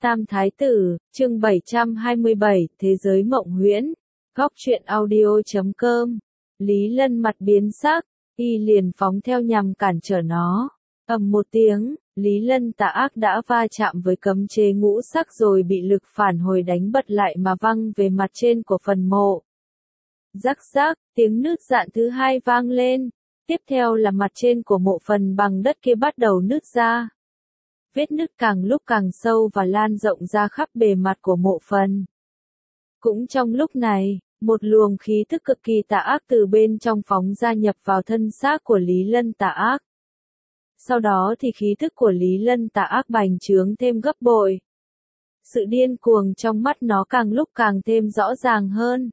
Tam Thái Tử, chương 727, Thế giới mộng huyễn. Góc truyện audio.com. Lý Lân mặt biến sắc, y liền phóng theo nhằm cản trở nó. Ầm một tiếng, Lý Lân tà ác đã va chạm với cấm chế ngũ sắc rồi bị lực phản hồi đánh bật lại mà văng về mặt trên của phần mộ. Rắc rắc, tiếng nứt rạn thứ hai vang lên. Tiếp theo là mặt trên của mộ phần bằng đất kia bắt đầu nứt ra. Vết nứt càng lúc càng sâu và lan rộng ra khắp bề mặt của mộ phần. Cũng trong lúc này, một luồng khí thức cực kỳ tà ác từ bên trong phóng ra nhập vào thân xác của Lý Lân tà ác. Sau đó thì khí thức của Lý Lân tà ác bành trướng thêm gấp bội. Sự điên cuồng trong mắt nó càng lúc càng thêm rõ ràng hơn.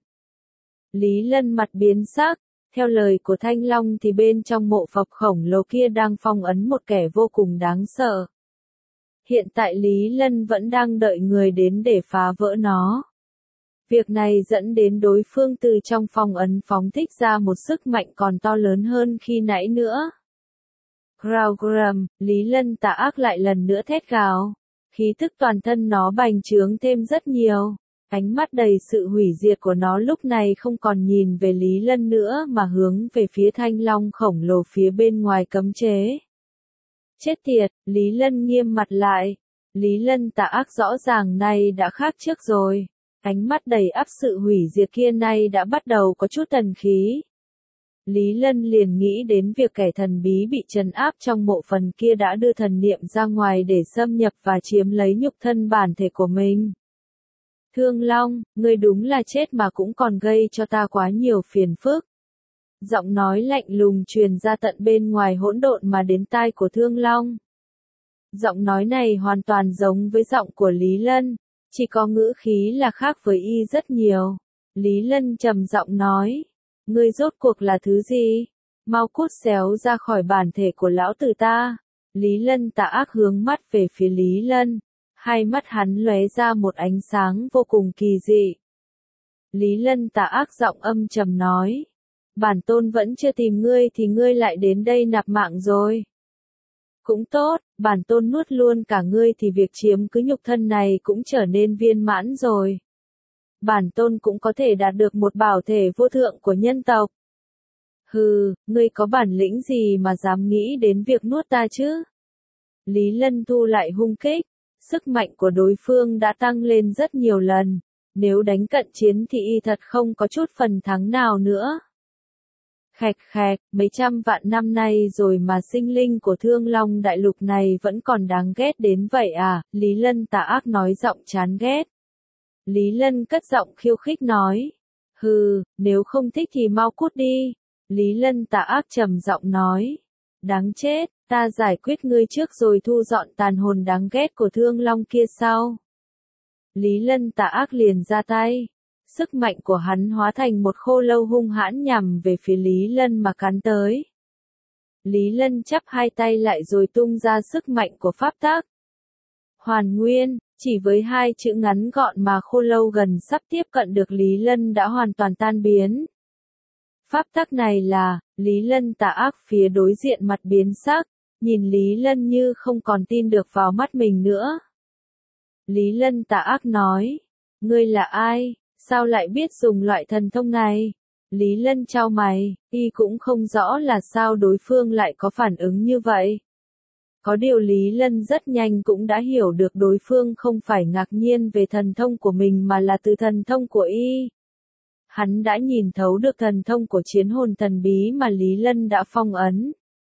Lý Lân mặt biến sắc, theo lời của Thanh Long thì bên trong mộ Phật khổng lồ kia đang phong ấn một kẻ vô cùng đáng sợ. Hiện tại Lý Lân vẫn đang đợi người đến để phá vỡ nó. Việc này dẫn đến đối phương từ trong phong ấn phóng thích ra một sức mạnh còn to lớn hơn khi nãy nữa. Growgram, Lý Lân tà ác lại lần nữa thét gào. Khí thức toàn thân nó bành trướng thêm rất nhiều. Ánh mắt đầy sự hủy diệt của nó lúc này không còn nhìn về Lý Lân nữa mà hướng về phía Thanh Long khổng lồ phía bên ngoài cấm chế. Chết tiệt, Lý Lân nghiêm mặt lại. Lý Lân tà ác rõ ràng này đã khác trước rồi. Ánh mắt đầy áp sự hủy diệt kia nay đã bắt đầu có chút thần khí. Lý Lân liền nghĩ đến việc kẻ thần bí bị trấn áp trong mộ phần kia đã đưa thần niệm ra ngoài để xâm nhập và chiếm lấy nhục thân bản thể của mình. Thương Long, ngươi đúng là chết mà cũng còn gây cho ta quá nhiều phiền phức. Giọng nói lạnh lùng truyền ra tận bên ngoài hỗn độn mà đến tai của Thương Long. Giọng nói này hoàn toàn giống với giọng của Lý Lân, chỉ có ngữ khí là khác với y rất nhiều. Lý Lân trầm giọng nói, ngươi rốt cuộc là thứ gì? Mau cút xéo ra khỏi bản thể của lão tử ta. Lý Lân tà ác hướng mắt về phía Lý Lân, hai mắt hắn lóe ra một ánh sáng vô cùng kỳ dị. Lý Lân tà ác giọng âm trầm nói, bản tôn vẫn chưa tìm ngươi thì ngươi lại đến đây nạp mạng rồi. Cũng tốt, bản tôn nuốt luôn cả ngươi thì việc chiếm cứ nhục thân này cũng trở nên viên mãn rồi. Bản tôn cũng có thể đạt được một bảo thể vô thượng của nhân tộc. Hừ, ngươi có bản lĩnh gì mà dám nghĩ đến việc nuốt ta chứ? Lý Lân thu lại hung kích, sức mạnh của đối phương đã tăng lên rất nhiều lần, nếu đánh cận chiến thì y thật không có chút phần thắng nào nữa. Khẹt khẹt, mấy trăm vạn năm nay rồi mà sinh linh của Thương Long đại lục này vẫn còn đáng ghét đến vậy à? Lý Lân tà ác nói giọng chán ghét. Lý Lân cất giọng khiêu khích nói, hừ, nếu không thích thì mau cút đi. Lý Lân tà ác trầm giọng nói, đáng chết, ta giải quyết ngươi trước rồi thu dọn tàn hồn đáng ghét của Thương Long kia sau. Lý Lân tà ác liền ra tay. Sức mạnh của hắn hóa thành một khô lâu hung hãn nhằm về phía Lý Lân mà cắn tới. Lý Lân chắp hai tay lại rồi tung ra sức mạnh của pháp tắc. Hoàn nguyên, chỉ với hai chữ ngắn gọn mà khô lâu gần sắp tiếp cận được Lý Lân đã hoàn toàn tan biến. Pháp tắc này là, Lý Lân tà ác phía đối diện mặt biến sắc, nhìn Lý Lân như không còn tin được vào mắt mình nữa. Lý Lân tà ác nói, ngươi là ai? Sao lại biết dùng loại thần thông này? Lý Lân chau mày, y cũng không rõ là sao đối phương lại có phản ứng như vậy. Có điều Lý Lân rất nhanh cũng đã hiểu được đối phương không phải ngạc nhiên về thần thông của mình mà là từ thần thông của y. Hắn đã nhìn thấu được thần thông của chiến hồn thần bí mà Lý Lân đã phong ấn.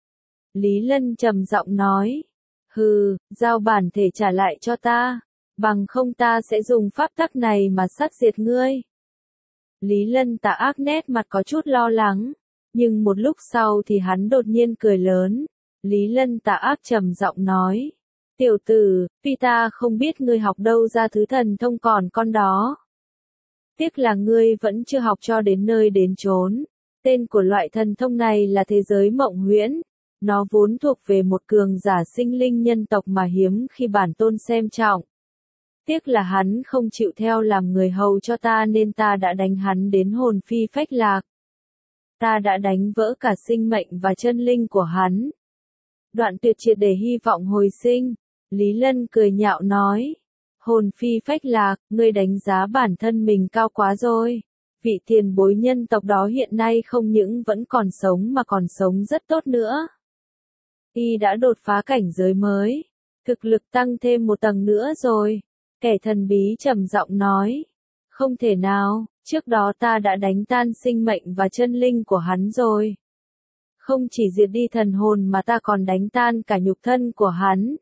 Lý Lân trầm giọng nói, hừ, giao bản thể trả lại cho ta. Bằng không ta sẽ dùng pháp tắc này mà sát diệt ngươi. Lý Lân tà ác nét mặt có chút lo lắng, nhưng một lúc sau thì hắn đột nhiên cười lớn. Lý Lân tà ác trầm giọng nói, tiểu tử, tuy ta không biết ngươi học đâu ra thứ thần thông còn con đó. Tiếc là ngươi vẫn chưa học cho đến nơi đến chốn. Tên của loại thần thông này là thế giới mộng huyễn. Nó vốn thuộc về một cường giả sinh linh nhân tộc mà hiếm khi bản tôn xem trọng. Tiếc là hắn không chịu theo làm người hầu cho ta nên ta đã đánh hắn đến hồn phi phách lạc. Ta đã đánh vỡ cả sinh mệnh và chân linh của hắn. Đoạn tuyệt triệt để hy vọng hồi sinh. Lý Lân cười nhạo nói. Hồn phi phách lạc, ngươi đánh giá bản thân mình cao quá rồi. Vị tiền bối nhân tộc đó hiện nay không những vẫn còn sống mà còn sống rất tốt nữa. Y đã đột phá cảnh giới mới. Thực lực tăng thêm một tầng nữa rồi. Kẻ thần bí trầm giọng nói. Không thể nào, trước đó ta đã đánh tan sinh mệnh và chân linh của hắn rồi. Không chỉ diệt đi thần hồn mà ta còn đánh tan cả nhục thân của hắn.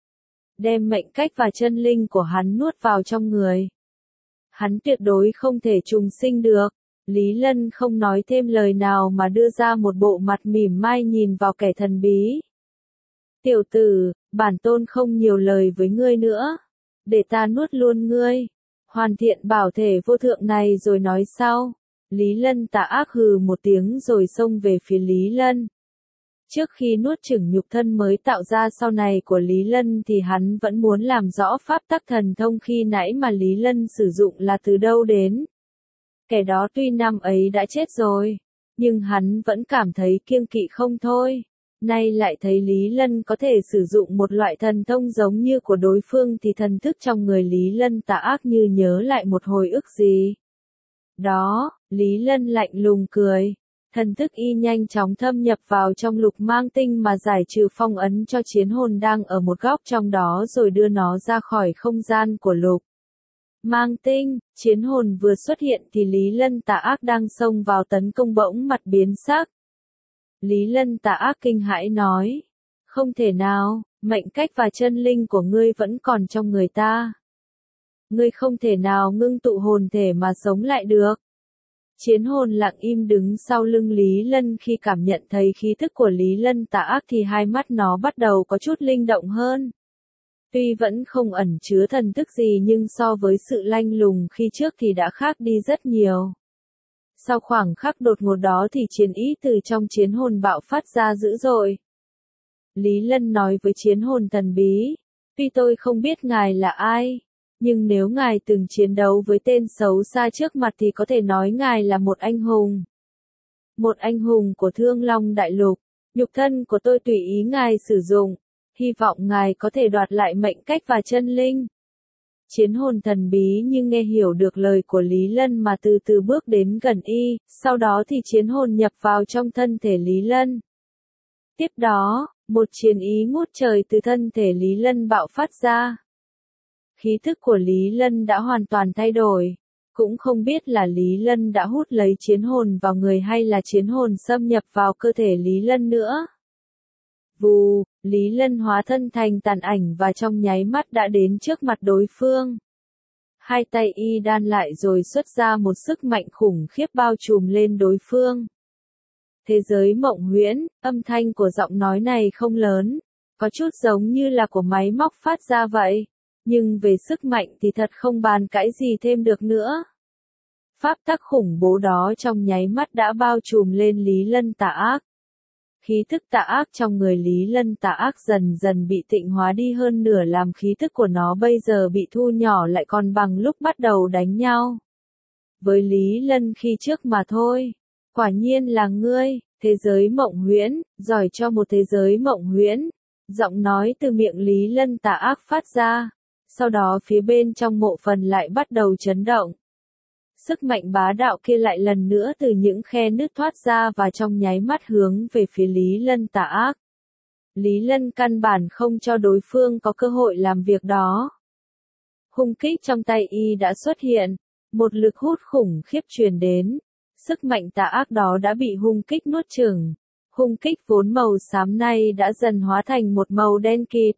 Đem mệnh cách và chân linh của hắn nuốt vào trong người. Hắn tuyệt đối không thể trùng sinh được. Lý Lân không nói thêm lời nào mà đưa ra một bộ mặt mỉm mai nhìn vào kẻ thần bí. Tiểu tử, bản tôn không nhiều lời với ngươi nữa. Để ta nuốt luôn ngươi. Hoàn thiện bảo thể vô thượng này rồi nói sau. Lý Lân tà ác hừ một tiếng rồi xông về phía Lý Lân. Trước khi nuốt chửng nhục thân mới tạo ra sau này của Lý Lân thì hắn vẫn muốn làm rõ pháp tắc thần thông khi nãy mà Lý Lân sử dụng là từ đâu đến. Kẻ đó tuy năm ấy đã chết rồi, nhưng hắn vẫn cảm thấy kiêng kỵ không thôi. Nay lại thấy Lý Lân có thể sử dụng một loại thần thông giống như của đối phương thì thần thức trong người Lý Lân tà ác như nhớ lại một hồi ức gì. Đó, Lý Lân lạnh lùng cười. Thần thức y nhanh chóng thâm nhập vào trong lục mang tinh mà giải trừ phong ấn cho chiến hồn đang ở một góc trong đó rồi đưa nó ra khỏi không gian của lục mang tinh. Chiến hồn vừa xuất hiện thì Lý Lân tà ác đang xông vào tấn công bỗng mặt biến sắc. Lý Lân tà ác kinh hãi nói. Không thể nào, mệnh cách và chân linh của ngươi vẫn còn trong người ta. Ngươi không thể nào ngưng tụ hồn thể mà sống lại được. Chiến hồn lặng im đứng sau lưng Lý Lân khi cảm nhận thấy khí thức của Lý Lân tà ác thì hai mắt nó bắt đầu có chút linh động hơn. Tuy vẫn không ẩn chứa thần thức gì nhưng so với sự lanh lùng khi trước thì đã khác đi rất nhiều. Sau khoảng khắc đột ngột đó thì chiến ý từ trong chiến hồn bạo phát ra dữ dội. Lý Lân nói với chiến hồn thần bí, tuy tôi không biết ngài là ai, nhưng nếu ngài từng chiến đấu với tên xấu xa trước mặt thì có thể nói ngài là một anh hùng. Một anh hùng của Thương Long Đại Lục, nhục thân của tôi tùy ý ngài sử dụng, hy vọng ngài có thể đoạt lại mệnh cách và chân linh. Chiến hồn thần bí nhưng nghe hiểu được lời của Lý Lân mà từ từ bước đến gần y, sau đó thì chiến hồn nhập vào trong thân thể Lý Lân. Tiếp đó, một chiến ý ngút trời từ thân thể Lý Lân bạo phát ra. Khí thức của Lý Lân đã hoàn toàn thay đổi, cũng không biết là Lý Lân đã hút lấy chiến hồn vào người hay là chiến hồn xâm nhập vào cơ thể Lý Lân nữa. Vù, Lý Lân hóa thân thành tàn ảnh và trong nháy mắt đã đến trước mặt đối phương. Hai tay y đan lại rồi xuất ra một sức mạnh khủng khiếp bao trùm lên đối phương. Thế giới mộng huyễn, âm thanh của giọng nói này không lớn, có chút giống như là của máy móc phát ra vậy. Nhưng về sức mạnh thì thật không bàn cãi gì thêm được nữa. Pháp tắc khủng bố đó trong nháy mắt đã bao trùm lên Lý Lân tà ác. Khí thức tà ác trong người Lý Lân tà ác dần dần bị tịnh hóa đi hơn nửa làm khí thức của nó bây giờ bị thu nhỏ lại còn bằng lúc bắt đầu đánh nhau. Với Lý Lân khi trước mà thôi. Quả nhiên là ngươi, thế giới mộng huyễn, giỏi cho một thế giới mộng huyễn. Giọng nói từ miệng Lý Lân tà ác phát ra. Sau đó phía bên trong mộ phần lại bắt đầu chấn động. Sức mạnh bá đạo kia lại lần nữa từ những khe nứt thoát ra và trong nháy mắt hướng về phía Lý Lân tà ác. Lý Lân căn bản không cho đối phương có cơ hội làm việc đó. Hung kích trong tay y đã xuất hiện, một lực hút khủng khiếp truyền đến. Sức mạnh tà ác đó đã bị hung kích nuốt chửng. Hung kích vốn màu xám nay đã dần hóa thành một màu đen kịt.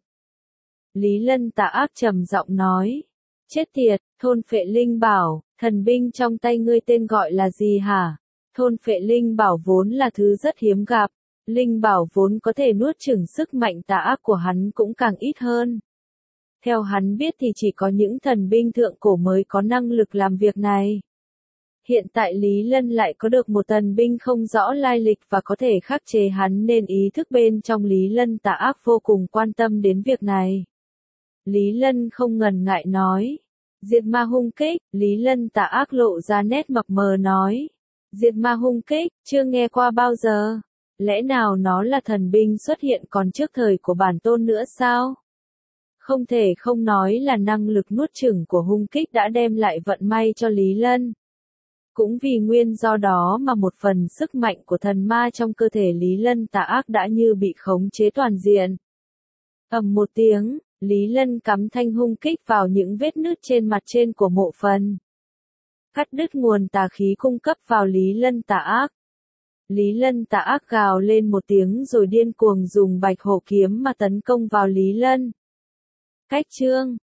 Lý Lân tà ác trầm giọng nói. Chết tiệt, thôn phệ linh bảo, thần binh trong tay ngươi tên gọi là gì hả? Thôn phệ linh bảo vốn là thứ rất hiếm gặp. Linh bảo vốn có thể nuốt chửng sức mạnh tà ác của hắn cũng càng ít hơn. Theo hắn biết thì chỉ có những thần binh thượng cổ mới có năng lực làm việc này. Hiện tại Lý Lân lại có được một thần binh không rõ lai lịch và có thể khắc chế hắn nên ý thức bên trong Lý Lân tà ác vô cùng quan tâm đến việc này. Lý Lân không ngần ngại nói. Diệt ma hung kích, Lý Lân tà ác lộ ra nét mập mờ nói. Diệt ma hung kích, chưa nghe qua bao giờ. Lẽ nào nó là thần binh xuất hiện còn trước thời của bản tôn nữa sao? Không thể không nói là năng lực nuốt chửng của hung kích đã đem lại vận may cho Lý Lân. Cũng vì nguyên do đó mà một phần sức mạnh của thần ma trong cơ thể Lý Lân tà ác đã như bị khống chế toàn diện. Ầm một tiếng, Lý Lân cắm thanh hung kích vào những vết nứt trên mặt trên của mộ phần. Cắt đứt nguồn tà khí cung cấp vào Lý Lân tà ác. Lý Lân tà ác gào lên một tiếng rồi điên cuồng dùng bạch hổ kiếm mà tấn công vào Lý Lân. Cách chương